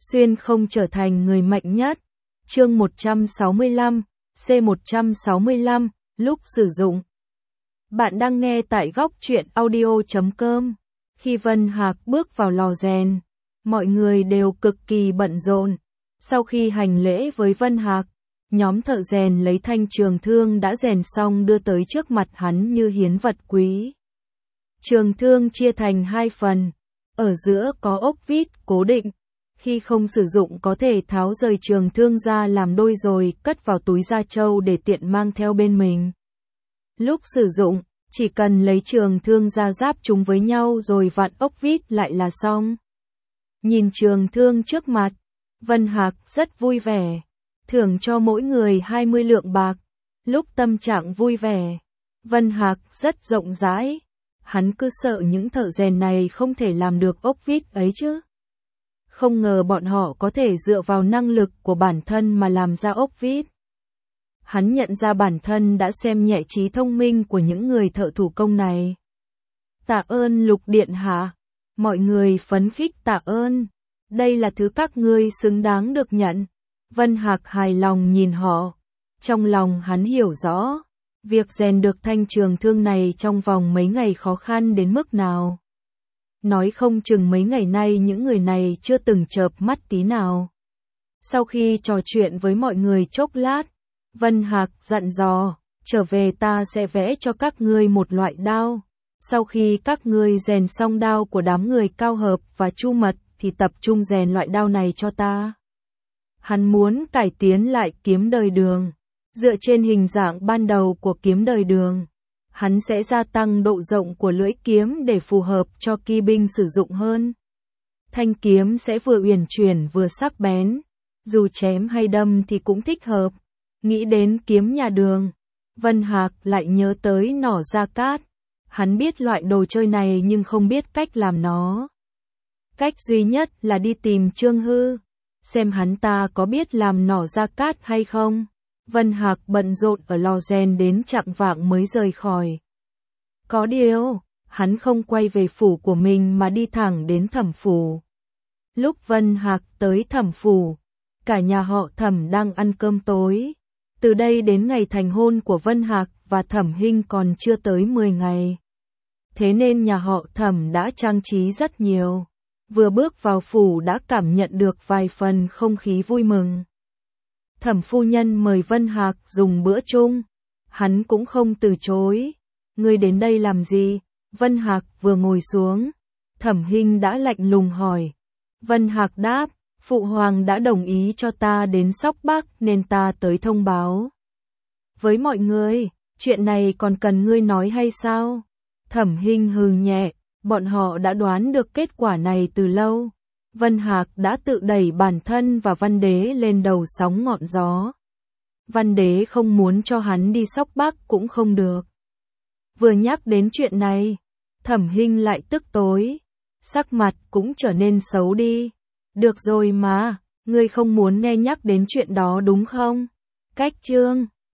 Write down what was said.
xuyên không trở thành người mạnh nhất. Chương 165, C165, lúc sử dụng. Bạn đang nghe tại góc truyện audio.com. Khi Vân Hạc bước vào lò rèn, mọi người đều cực kỳ bận rộn. Sau khi hành lễ với Vân Hạc, nhóm thợ rèn lấy thanh trường thương đã rèn xong đưa tới trước mặt hắn như hiến vật quý. Trường thương chia thành hai phần, ở giữa có ốc vít cố định. Khi không sử dụng có thể tháo rời trường thương ra làm đôi rồi cất vào túi da trâu để tiện mang theo bên mình. Lúc sử dụng, chỉ cần lấy trường thương ra giáp chúng với nhau rồi vặn ốc vít lại là xong. Nhìn trường thương trước mặt, Vân Hạc rất vui vẻ, thưởng cho mỗi người 20 lượng bạc. Lúc tâm trạng vui vẻ, Vân Hạc rất rộng rãi, hắn cứ sợ những thợ rèn này không thể làm được ốc vít ấy chứ. Không ngờ bọn họ có thể dựa vào năng lực của bản thân mà làm ra ốc vít. Hắn nhận ra bản thân đã xem nhẹ trí thông minh của những người thợ thủ công này. Tạ ơn Lục Điện Hạ. Mọi người phấn khích tạ ơn. Đây là thứ các ngươi xứng đáng được nhận. Vân Hạc hài lòng nhìn họ. Trong lòng hắn hiểu rõ, việc rèn được thanh trường thương này trong vòng mấy ngày khó khăn đến mức nào. Nói không chừng mấy ngày nay những người này chưa từng chợp mắt tí nào. Sau khi trò chuyện với mọi người chốc lát, Vân Hạc dặn dò, trở về ta sẽ vẽ cho các ngươi một loại đao. Sau khi các ngươi rèn xong đao của đám người Cao Hợp và Chu Mật thì tập trung rèn loại đao này cho ta. Hắn muốn cải tiến lại kiếm đời Đường. Dựa trên hình dạng ban đầu của kiếm đời Đường, hắn sẽ gia tăng độ rộng của lưỡi kiếm để phù hợp cho kỵ binh sử dụng hơn. Thanh kiếm sẽ vừa uyển chuyển vừa sắc bén, dù chém hay đâm thì cũng thích hợp. Nghĩ đến kiếm nhà Đường, Vân Hạc lại nhớ tới nỏ gia cát. Hắn biết loại đồ chơi này nhưng không biết cách làm nó. Cách duy nhất là đi tìm Trương Hư, xem hắn ta có biết làm nỏ gia cát hay không. Vân Hạc bận rộn ở lò rèn đến chạng vạng mới rời khỏi. Có điều, hắn không quay về phủ của mình mà đi thẳng đến Thẩm phủ. Lúc Vân Hạc tới Thẩm phủ, cả nhà họ Thẩm đang ăn cơm tối. Từ đây đến ngày thành hôn của Vân Hạc và Thẩm Hinh còn chưa tới 10 ngày. Thế nên nhà họ Thẩm đã trang trí rất nhiều. Vừa bước vào phủ đã cảm nhận được vài phần không khí vui mừng. Thẩm phu nhân mời Vân Hạc dùng bữa chung. Hắn cũng không từ chối. Ngươi đến đây làm gì? Vân Hạc vừa ngồi xuống, Thẩm Hinh đã lạnh lùng hỏi. Vân Hạc đáp, Phụ Hoàng đã đồng ý cho ta đến Sóc Bắc nên ta tới thông báo. Với mọi người, chuyện này còn cần ngươi nói hay sao? Thẩm Hinh hừ nhẹ, bọn họ đã đoán được kết quả này từ lâu. Vân Hạc đã tự đẩy bản thân và Văn Đế lên đầu sóng ngọn gió. Văn Đế không muốn cho hắn đi Sóc Bắc cũng không được. Vừa nhắc đến chuyện này, Thẩm Hinh lại tức tối, sắc mặt cũng trở nên xấu đi. Được rồi mà, ngươi không muốn nghe nhắc đến chuyện đó đúng không? Cách chương